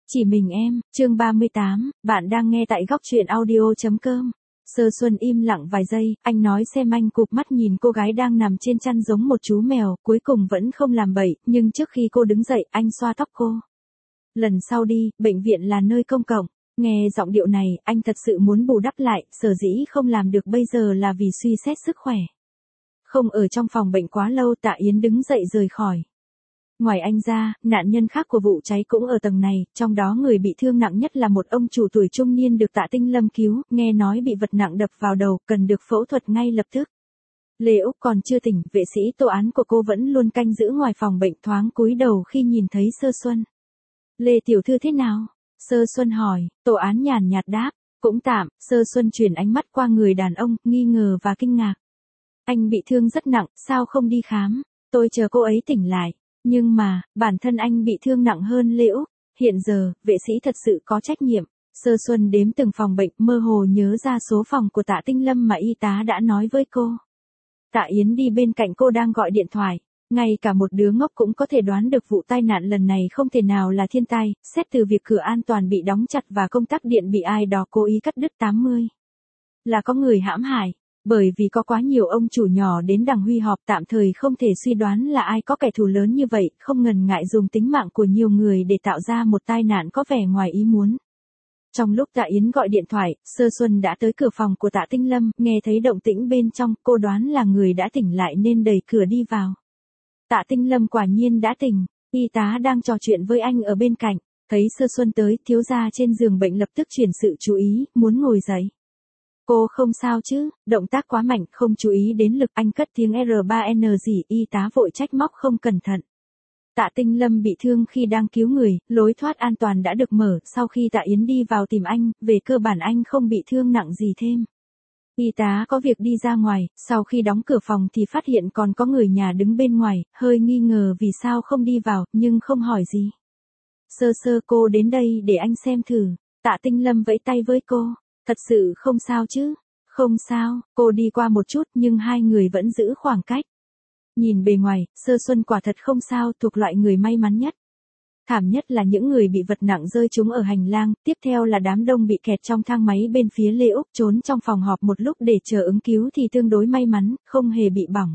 Chỉ mình em, chương 38, bạn đang nghe tại góc truyện audio.com. Sơ Xuân im lặng vài giây, anh nói xem anh cụp mắt nhìn cô gái đang nằm trên chăn giống một chú mèo, cuối cùng vẫn không làm bậy, nhưng trước khi cô đứng dậy, anh xoa tóc cô. Lần sau đi, bệnh viện là nơi công cộng. Nghe giọng điệu này, anh thật sự muốn bù đắp lại, sở dĩ không làm được bây giờ là vì suy xét sức khỏe. Không ở trong phòng bệnh quá lâu, Tạ Yến đứng dậy rời khỏi. Ngoài anh ra, nạn nhân khác của vụ cháy cũng ở tầng này, trong đó người bị thương nặng nhất là một ông chủ tuổi trung niên được Tạ Tinh Lâm cứu, nghe nói bị vật nặng đập vào đầu, cần được phẫu thuật ngay lập tức. Lê Úc còn chưa tỉnh, vệ sĩ tố án của cô vẫn luôn canh giữ ngoài phòng bệnh, thoáng cúi đầu khi nhìn thấy Sơ Xuân. Lê tiểu thư thế nào? Sơ Xuân hỏi, tố án nhàn nhạt đáp, cũng tạm. Sơ Xuân chuyển ánh mắt qua người đàn ông, nghi ngờ và kinh ngạc. Anh bị thương rất nặng, sao không đi khám? Tôi chờ cô ấy tỉnh lại. Nhưng mà, bản thân anh bị thương nặng hơn Lê Úc. Hiện giờ, vệ sĩ thật sự có trách nhiệm. Sơ Xuân đếm từng phòng bệnh, mơ hồ nhớ ra số phòng của Tạ Tinh Lâm mà y tá đã nói với cô. Tạ Yến đi bên cạnh cô đang gọi điện thoại. Ngay cả một đứa ngốc cũng có thể đoán được vụ tai nạn lần này không thể nào là thiên tai, xét từ việc cửa an toàn bị đóng chặt và công tắc điện bị ai đó cố ý cắt đứt 80. Là có người hãm hại. Bởi vì có quá nhiều ông chủ nhỏ đến đằng huy họp, tạm thời không thể suy đoán là ai có kẻ thù lớn như vậy, không ngần ngại dùng tính mạng của nhiều người để tạo ra một tai nạn có vẻ ngoài ý muốn. Trong lúc Tạ Yến gọi điện thoại, Sơ Xuân đã tới cửa phòng của Tạ Tinh Lâm, nghe thấy động tĩnh bên trong, cô đoán là người đã tỉnh lại nên đẩy cửa đi vào. Tạ Tinh Lâm quả nhiên đã tỉnh, y tá đang trò chuyện với anh ở bên cạnh, thấy Sơ Xuân tới, thiếu gia trên giường bệnh lập tức chuyển sự chú ý, muốn ngồi dậy. Cô không sao chứ? Động tác quá mạnh, không chú ý đến lực, anh cất tiếng R3N gì, y tá vội trách móc không cẩn thận. Tạ Tinh Lâm bị thương khi đang cứu người, lối thoát an toàn đã được mở, sau khi Tạ Yến đi vào tìm anh, về cơ bản anh không bị thương nặng gì thêm. Y tá có việc đi ra ngoài, sau khi đóng cửa phòng thì phát hiện còn có người nhà đứng bên ngoài, hơi nghi ngờ vì sao không đi vào, nhưng không hỏi gì. Sơ Sơ, cô đến đây để anh xem thử. Tạ Tinh Lâm vẫy tay với cô. Thật sự không sao chứ? Không sao, cô đi qua một chút nhưng hai người vẫn giữ khoảng cách. Nhìn bề ngoài, Sơ Xuân quả thật không sao, thuộc loại người may mắn nhất. Thảm nhất là những người bị vật nặng rơi trúng ở hành lang, tiếp theo là đám đông bị kẹt trong thang máy bên phía Lê Úc, trốn trong phòng họp một lúc để chờ ứng cứu thì tương đối may mắn, không hề bị bỏng.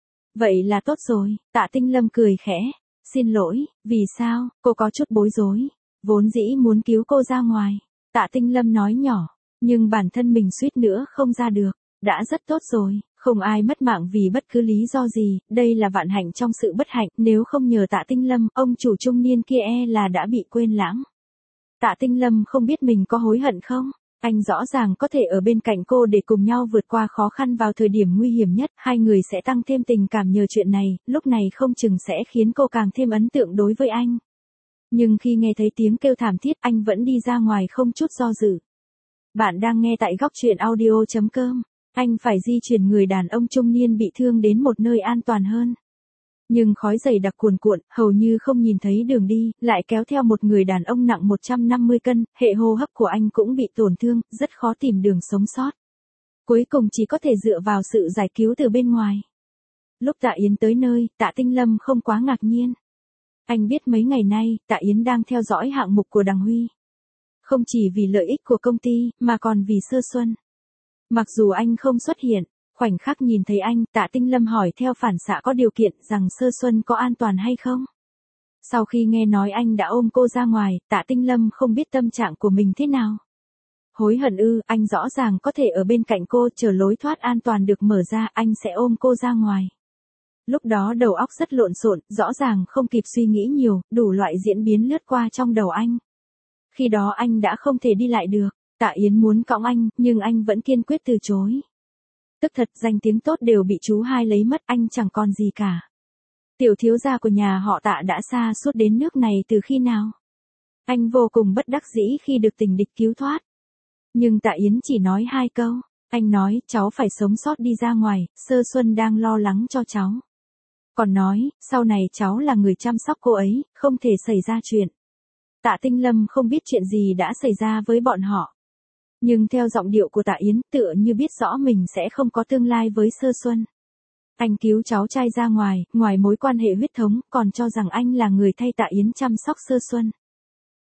Vậy là tốt rồi, Tạ Tinh Lâm cười khẽ. Xin lỗi, vì sao? Cô có chút bối rối. Vốn dĩ muốn cứu cô ra ngoài. Tạ Tinh Lâm nói nhỏ. Nhưng bản thân mình suýt nữa không ra được, đã rất tốt rồi, không ai mất mạng vì bất cứ lý do gì, đây là vạn hạnh trong sự bất hạnh, nếu không nhờ Tạ Tinh Lâm, ông chủ trung niên kia là đã bị quên lãng. Tạ Tinh Lâm không biết mình có hối hận không? Anh rõ ràng có thể ở bên cạnh cô để cùng nhau vượt qua khó khăn vào thời điểm nguy hiểm nhất, hai người sẽ tăng thêm tình cảm nhờ chuyện này, lúc này không chừng sẽ khiến cô càng thêm ấn tượng đối với anh. Nhưng khi nghe thấy tiếng kêu thảm thiết, anh vẫn đi ra ngoài không chút do dự. Bạn đang nghe tại góc truyện audio.com. Anh phải di chuyển người đàn ông trung niên bị thương đến một nơi an toàn hơn. Nhưng khói dày đặc cuồn cuộn, hầu như không nhìn thấy đường đi, lại kéo theo một người đàn ông nặng 150 cân, hệ hô hấp của anh cũng bị tổn thương, rất khó tìm đường sống sót. Cuối cùng chỉ có thể dựa vào sự giải cứu từ bên ngoài. Lúc Tạ Yến tới nơi, Tạ Tinh Lâm không quá ngạc nhiên. Anh biết mấy ngày nay, Tạ Yến đang theo dõi hạng mục của Đằng Huy. Không chỉ vì lợi ích của công ty, mà còn vì Sơ Xuân. Mặc dù anh không xuất hiện, khoảnh khắc nhìn thấy anh, Tạ Tinh Lâm hỏi theo phản xạ có điều kiện rằng Sơ Xuân có an toàn hay không. Sau khi nghe nói anh đã ôm cô ra ngoài, Tạ Tinh Lâm không biết tâm trạng của mình thế nào. Hối hận ư? Anh rõ ràng có thể ở bên cạnh cô, chờ lối thoát an toàn được mở ra, anh sẽ ôm cô ra ngoài. Lúc đó đầu óc rất lộn xộn, rõ ràng không kịp suy nghĩ nhiều, đủ loại diễn biến lướt qua trong đầu anh. Khi đó anh đã không thể đi lại được, Tạ Yến muốn cõng anh, nhưng anh vẫn kiên quyết từ chối. Tức thật, danh tiếng tốt đều bị chú hai lấy mất, anh chẳng còn gì cả. Tiểu thiếu gia của nhà họ Tạ đã xa suốt đến nước này từ khi nào? Anh vô cùng bất đắc dĩ khi được tình địch cứu thoát. Nhưng Tạ Yến chỉ nói 2 câu, anh nói, cháu phải sống sót đi ra ngoài, Sơ Xuân đang lo lắng cho cháu. Còn nói, sau này cháu là người chăm sóc cô ấy, không thể xảy ra chuyện. Tạ Tinh Lâm không biết chuyện gì đã xảy ra với bọn họ. Nhưng theo giọng điệu của Tạ Yến, tựa như biết rõ mình sẽ không có tương lai với Sơ Xuân. Anh cứu cháu trai ra ngoài, ngoài mối quan hệ huyết thống, còn cho rằng anh là người thay Tạ Yến chăm sóc Sơ Xuân.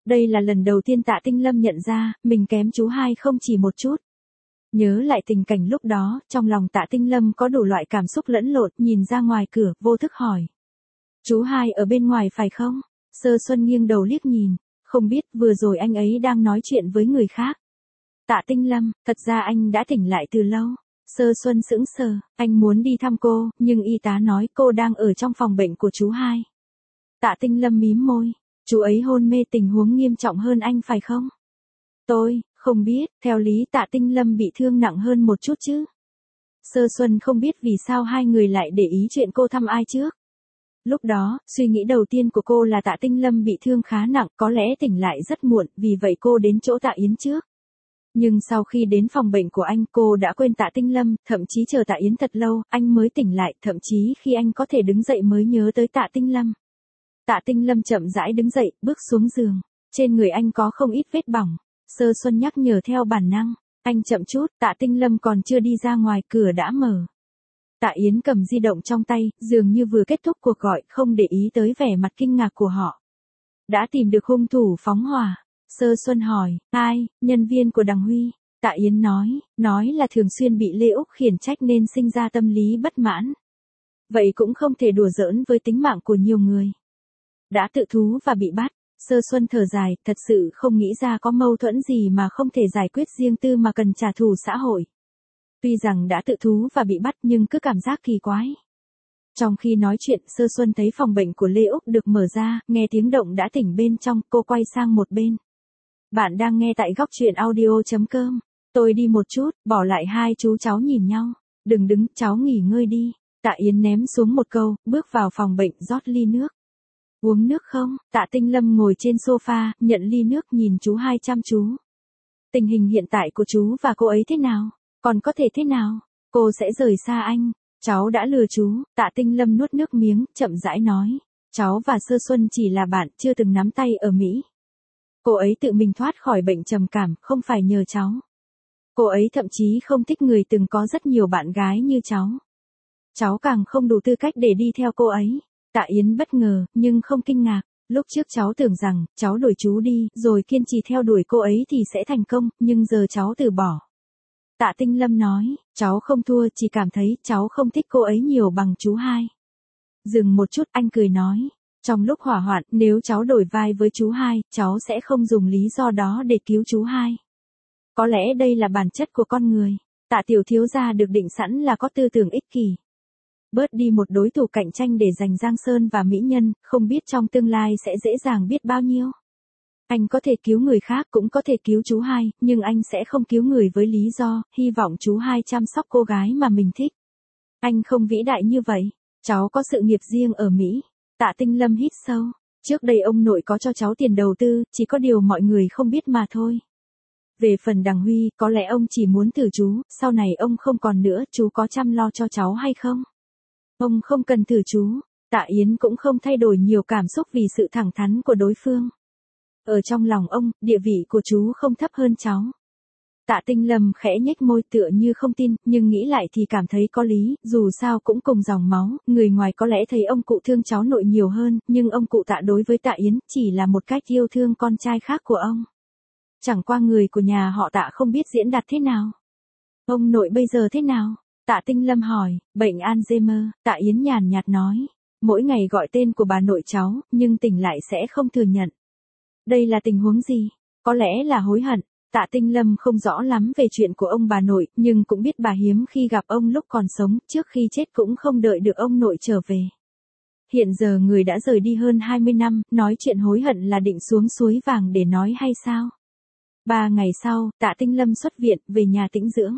Đây là lần đầu tiên Tạ Tinh Lâm nhận ra, mình kém chú hai không chỉ một chút. Nhớ lại tình cảnh lúc đó, trong lòng Tạ Tinh Lâm có đủ loại cảm xúc lẫn lộn, nhìn ra ngoài cửa, vô thức hỏi. Chú hai ở bên ngoài phải không? Sơ Xuân nghiêng đầu liếc nhìn, không biết vừa rồi anh ấy đang nói chuyện với người khác. Tạ Tinh Lâm, thật ra anh đã tỉnh lại từ lâu. Sơ Xuân sững sờ, anh muốn đi thăm cô, nhưng y tá nói cô đang ở trong phòng bệnh của chú hai. Tạ Tinh Lâm mím môi, chú ấy hôn mê tình huống nghiêm trọng hơn anh phải không? Tôi, không biết, theo lý Tạ Tinh Lâm bị thương nặng hơn một chút chứ. Sơ Xuân không biết vì sao hai người lại để ý chuyện cô thăm ai trước. Lúc đó, suy nghĩ đầu tiên của cô là Tạ Tinh Lâm bị thương khá nặng, có lẽ tỉnh lại rất muộn, vì vậy cô đến chỗ Tạ Yến trước. Nhưng sau khi đến phòng bệnh của anh, cô đã quên Tạ Tinh Lâm, thậm chí chờ Tạ Yến thật lâu, anh mới tỉnh lại, thậm chí khi anh có thể đứng dậy mới nhớ tới Tạ Tinh Lâm. Tạ Tinh Lâm chậm rãi đứng dậy, bước xuống giường. Trên người anh có không ít vết bỏng. Sơ Xuân nhắc nhở theo bản năng. Anh chậm chút, Tạ Tinh Lâm còn chưa đi ra ngoài, cửa đã mở. Tạ Yến cầm di động trong tay, dường như vừa kết thúc cuộc gọi, không để ý tới vẻ mặt kinh ngạc của họ. Đã tìm được hung thủ phóng hỏa. Sơ Xuân hỏi, ai, nhân viên của Đằng Huy. Tạ Yến nói là thường xuyên bị Lê Úc khiển trách nên sinh ra tâm lý bất mãn. Vậy cũng không thể đùa giỡn với tính mạng của nhiều người. Đã tự thú và bị bắt. Sơ Xuân thở dài, thật sự không nghĩ ra có mâu thuẫn gì mà không thể giải quyết riêng tư mà cần trả thù xã hội. Tuy rằng đã tự thú và bị bắt nhưng cứ cảm giác kỳ quái. Trong khi nói chuyện, Sơ Xuân thấy phòng bệnh của Lê Úc được mở ra, nghe tiếng động đã tỉnh bên trong, cô quay sang một bên. Bạn đang nghe tại góc truyện audio.com. Tôi đi một chút, bỏ lại hai chú cháu nhìn nhau. Đừng đứng, cháu nghỉ ngơi đi. Tạ Yến ném xuống một câu, bước vào phòng bệnh rót ly nước. Uống nước không? Tạ Tinh Lâm ngồi trên sofa, nhận ly nước nhìn chú hai chăm chú. Tình hình hiện tại của chú và cô ấy thế nào? Còn có thể thế nào? Cô sẽ rời xa anh. Cháu đã lừa chú. Tạ Tinh Lâm nuốt nước miếng, chậm rãi nói. Cháu và Sơ Xuân chỉ là bạn, chưa từng nắm tay ở Mỹ. Cô ấy tự mình thoát khỏi bệnh trầm cảm, không phải nhờ cháu. Cô ấy thậm chí không thích người từng có rất nhiều bạn gái như cháu. Cháu càng không đủ tư cách để đi theo cô ấy. Tạ Yến bất ngờ, nhưng không kinh ngạc. Lúc trước cháu tưởng rằng, cháu đuổi chú đi, rồi kiên trì theo đuổi cô ấy thì sẽ thành công, nhưng giờ cháu từ bỏ. Tạ Tinh Lâm nói, cháu không thua, chỉ cảm thấy cháu không thích cô ấy nhiều bằng chú hai. Dừng một chút, anh cười nói. Trong lúc hỏa hoạn, nếu cháu đổi vai với chú hai, cháu sẽ không dùng lý do đó để cứu chú hai. Có lẽ đây là bản chất của con người. Tạ tiểu thiếu gia được định sẵn là có tư tưởng ích kỷ. Bớt đi một đối thủ cạnh tranh để giành Giang Sơn và mỹ nhân, không biết trong tương lai sẽ dễ dàng biết bao nhiêu. Anh có thể cứu người khác cũng có thể cứu chú hai, nhưng anh sẽ không cứu người với lý do, hy vọng chú hai chăm sóc cô gái mà mình thích. Anh không vĩ đại như vậy. Cháu có sự nghiệp riêng ở Mỹ. Tạ Tinh Lâm hít sâu. Trước đây ông nội có cho cháu tiền đầu tư, chỉ có điều mọi người không biết mà thôi. Về phần Đằng Huy, có lẽ ông chỉ muốn thử chú, sau này ông không còn nữa, chú có chăm lo cho cháu hay không? Ông không cần thử chú. Tạ Yến cũng không thay đổi nhiều cảm xúc vì sự thẳng thắn của đối phương. Ở trong lòng ông, địa vị của chú không thấp hơn cháu. Tạ Tinh Lâm khẽ nhếch môi tựa như không tin, nhưng nghĩ lại thì cảm thấy có lý, dù sao cũng cùng dòng máu, người ngoài có lẽ thấy ông cụ thương cháu nội nhiều hơn, nhưng ông cụ Tạ đối với Tạ Yến chỉ là một cách yêu thương con trai khác của ông. Chẳng qua người của nhà họ Tạ không biết diễn đạt thế nào. Ông nội bây giờ thế nào? Tạ Tinh Lâm hỏi, bệnh Alzheimer. Tạ Yến nhàn nhạt nói, mỗi ngày gọi tên của bà nội cháu, nhưng tỉnh lại sẽ không thừa nhận. Đây là tình huống gì? Có lẽ là hối hận. Tạ Tinh Lâm không rõ lắm về chuyện của ông bà nội, nhưng cũng biết bà hiếm khi gặp ông lúc còn sống, trước khi chết cũng không đợi được ông nội trở về. Hiện giờ người đã rời đi hơn 20 năm, nói chuyện hối hận là định xuống suối vàng để nói hay sao? 3 ngày sau, Tạ Tinh Lâm xuất viện, về nhà tĩnh dưỡng.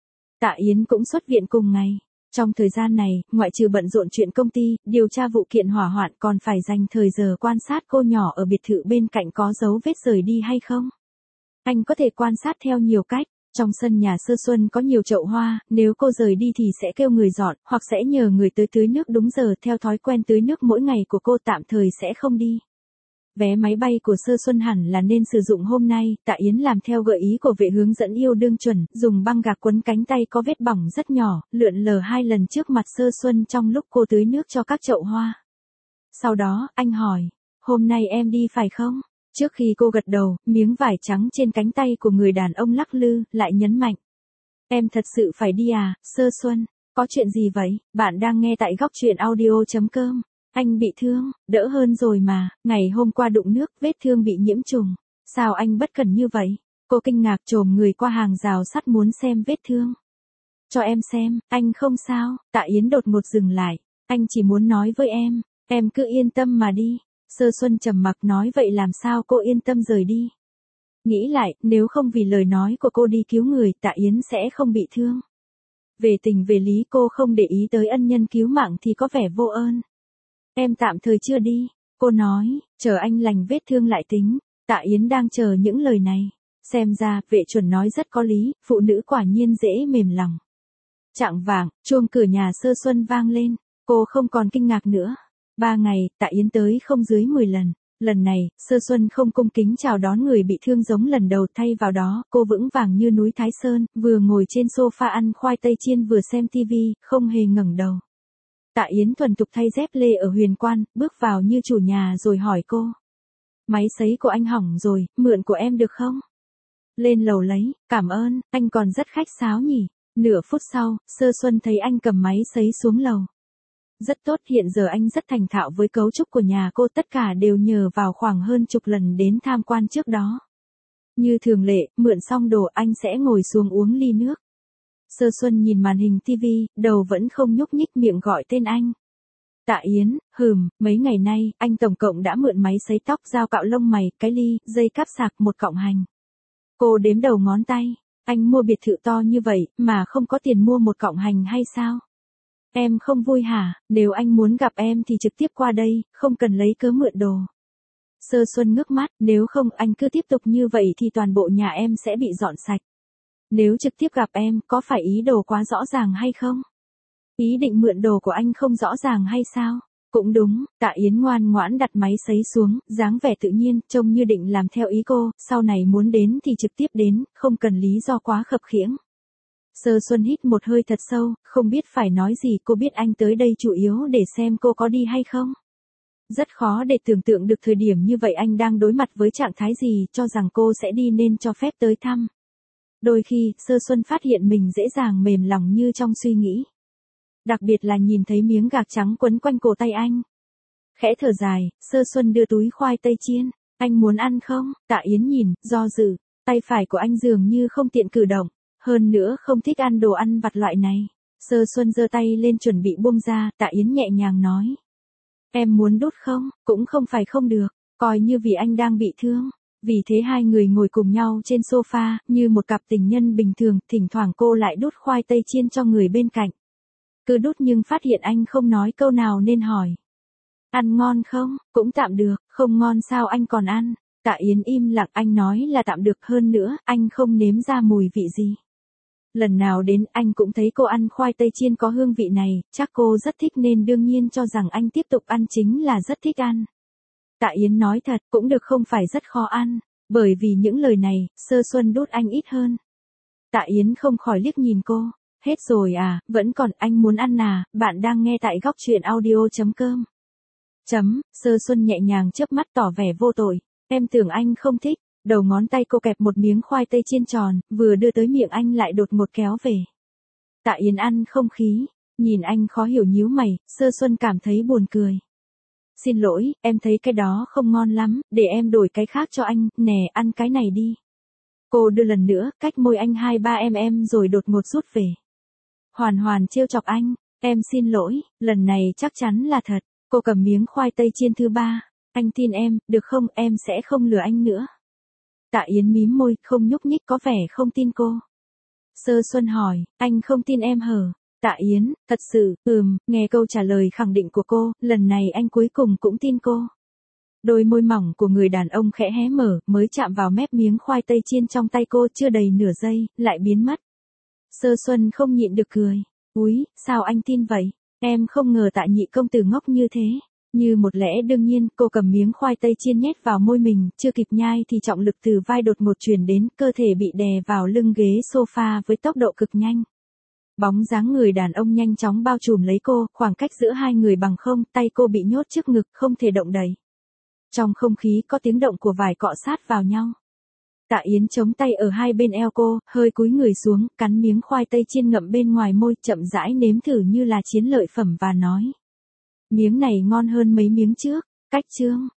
Tạ Yến cũng xuất viện cùng ngày. Trong thời gian này, ngoại trừ bận rộn chuyện công ty, điều tra vụ kiện hỏa hoạn còn phải dành thời giờ quan sát cô nhỏ ở biệt thự bên cạnh có dấu vết rời đi hay không. Anh có thể quan sát theo nhiều cách. Trong sân nhà Sơ Xuân có nhiều chậu hoa, nếu cô rời đi thì sẽ kêu người dọn, hoặc sẽ nhờ người tới tưới nước đúng giờ, theo thói quen tưới nước mỗi ngày của cô tạm thời sẽ không đi. Vé máy bay của Sơ Xuân hẳn là nên sử dụng hôm nay, Tạ Yến làm theo gợi ý của vệ hướng dẫn yêu đương chuẩn, dùng băng gạc quấn cánh tay có vết bỏng rất nhỏ, lượn lờ 2 lần trước mặt Sơ Xuân trong lúc cô tưới nước cho các chậu hoa. Sau đó, anh hỏi, hôm nay em đi phải không? Trước khi cô gật đầu, miếng vải trắng trên cánh tay của người đàn ông lắc lư, lại nhấn mạnh. Em thật sự phải đi à, Sơ Xuân? Có chuyện gì vậy? Bạn đang nghe tại góc truyện audio.com. Anh bị thương, đỡ hơn rồi mà, ngày hôm qua đụng nước, vết thương bị nhiễm trùng. Sao anh bất cẩn như vậy? Cô kinh ngạc chồm người qua hàng rào sắt muốn xem vết thương. Cho em xem, anh không sao. Tạ Yến đột ngột dừng lại. Anh chỉ muốn nói với em cứ yên tâm mà đi. Sơ Xuân trầm mặc nói vậy làm sao cô yên tâm rời đi. Nghĩ lại, nếu không vì lời nói của cô đi cứu người, Tạ Yến sẽ không bị thương. Về tình về lý cô không để ý tới ân nhân cứu mạng thì có vẻ vô ơn. Em tạm thời chưa đi, cô nói, chờ anh lành vết thương lại tính. Tạ Yến đang chờ những lời này. Xem ra, vệ chuẩn nói rất có lý, phụ nữ quả nhiên dễ mềm lòng. Chạng vạng, chuông cửa nhà Sơ Xuân vang lên, cô không còn kinh ngạc nữa. 3 ngày, Tạ Yến tới không dưới 10 lần. Lần này, Sơ Xuân không cung kính chào đón người bị thương giống lần đầu, thay vào đó, cô vững vàng như núi Thái Sơn, vừa ngồi trên sofa ăn khoai tây chiên vừa xem tivi, không hề ngẩng đầu. Tạ Yến thuần thục thay dép lê ở Huyền Quan, bước vào như chủ nhà rồi hỏi cô. Máy sấy của anh hỏng rồi, mượn của em được không? Lên lầu lấy, cảm ơn, anh còn rất khách sáo nhỉ. Nửa phút sau, Sơ Xuân thấy anh cầm máy sấy xuống lầu. Rất tốt, hiện giờ anh rất thành thạo với cấu trúc của nhà cô, tất cả đều nhờ vào khoảng hơn chục lần đến tham quan trước đó. Như thường lệ, mượn xong đồ anh sẽ ngồi xuống uống ly nước. Sơ Xuân nhìn màn hình tivi, đầu vẫn không nhúc nhích, miệng gọi tên anh. Tạ Yến, mấy ngày nay, anh tổng cộng đã mượn máy sấy tóc, dao cạo lông mày, cái ly, dây cáp sạc, một cọng hành. Cô đếm đầu ngón tay, anh mua biệt thự to như vậy, mà không có tiền mua một cọng hành hay sao? Em không vui hả? Nếu anh muốn gặp em thì trực tiếp qua đây, không cần lấy cớ mượn đồ. Sơ Xuân ngước mắt, nếu không anh cứ tiếp tục như vậy thì toàn bộ nhà em sẽ bị dọn sạch. Nếu trực tiếp gặp em, có phải ý đồ quá rõ ràng hay không? Ý định mượn đồ của anh không rõ ràng hay sao? Cũng đúng, Tạ Yến ngoan ngoãn đặt máy sấy xuống, dáng vẻ tự nhiên, trông như định làm theo ý cô, sau này muốn đến thì trực tiếp đến, không cần lý do quá khập khiễng. Sơ Xuân hít một hơi thật sâu, không biết phải nói gì, cô biết anh tới đây chủ yếu để xem cô có đi hay không. Rất khó để tưởng tượng được thời điểm như vậy anh đang đối mặt với trạng thái gì, cho rằng cô sẽ đi nên cho phép tới thăm. Đôi khi, Sơ Xuân phát hiện mình dễ dàng mềm lòng như trong suy nghĩ. Đặc biệt là nhìn thấy miếng gạc trắng quấn quanh cổ tay anh. Khẽ thở dài, Sơ Xuân đưa túi khoai tây chiên. Anh muốn ăn không? Tạ Yến nhìn, do dự. Tay phải của anh dường như không tiện cử động. Hơn nữa không thích ăn đồ ăn vặt loại này. Sơ Xuân giơ tay lên chuẩn bị buông ra, Tạ Yến nhẹ nhàng nói. Em muốn đút không? Cũng không phải không được. Coi như vì anh đang bị thương. Vì thế hai người ngồi cùng nhau trên sofa, như một cặp tình nhân bình thường, thỉnh thoảng cô lại đút khoai tây chiên cho người bên cạnh. Cứ đút nhưng phát hiện anh không nói câu nào nên hỏi. Ăn ngon không? Cũng tạm được, không ngon sao anh còn ăn? Tạ Yến im lặng, anh nói là tạm được, hơn nữa, anh không nếm ra mùi vị gì. Lần nào đến anh cũng thấy cô ăn khoai tây chiên có hương vị này, chắc cô rất thích nên đương nhiên cho rằng anh tiếp tục ăn chính là rất thích ăn. Tạ Yến nói thật, cũng được, không phải rất khó ăn, bởi vì những lời này, Sơ Xuân đút anh ít hơn. Tạ Yến không khỏi liếc nhìn cô. Hết rồi à, vẫn còn, anh muốn ăn à, bạn đang nghe tại góc truyện audio.com. Sơ Xuân nhẹ nhàng chớp mắt tỏ vẻ vô tội, em tưởng anh không thích. Đầu ngón tay cô kẹp một miếng khoai tây chiên tròn, vừa đưa tới miệng anh lại đột ngột kéo về. Tạ Yến ăn không khí, nhìn anh khó hiểu nhíu mày, Sơ Xuân cảm thấy buồn cười. Xin lỗi, em thấy cái đó không ngon lắm, để em đổi cái khác cho anh, nè, ăn cái này đi. Cô đưa lần nữa, cách môi anh 2-3 rồi đột ngột rút về. Hoàn trêu chọc anh, em xin lỗi, lần này chắc chắn là thật. Cô cầm miếng khoai tây chiên thứ 3, anh tin em, được không, em sẽ không lừa anh nữa. Tạ Yến mím môi, không nhúc nhích, có vẻ không tin cô. Sơ Xuân hỏi, anh không tin em hở? Tạ Yến, thật sự, nghe câu trả lời khẳng định của cô, lần này anh cuối cùng cũng tin cô. Đôi môi mỏng của người đàn ông khẽ hé mở, mới chạm vào mép miếng khoai tây chiên trong tay cô, chưa đầy nửa giây, lại biến mất. Sơ Xuân không nhịn được cười. Úi, sao anh tin vậy? Em không ngờ Tạ nhị công tử ngốc như thế. Như một lẽ đương nhiên, cô cầm miếng khoai tây chiên nhét vào môi mình, chưa kịp nhai thì trọng lực từ vai đột ngột truyền đến, cơ thể bị đè vào lưng ghế sofa với tốc độ cực nhanh. Bóng dáng người đàn ông nhanh chóng bao trùm lấy cô, khoảng cách giữa hai người bằng không, tay cô bị nhốt trước ngực, không thể động đậy. Trong không khí có tiếng động của vải cọ sát vào nhau. Tạ Yến chống tay ở hai bên eo cô, hơi cúi người xuống, cắn miếng khoai tây chiên ngậm bên ngoài môi, chậm rãi nếm thử như là chiến lợi phẩm và nói. Miếng này ngon hơn mấy miếng trước. Cách chương.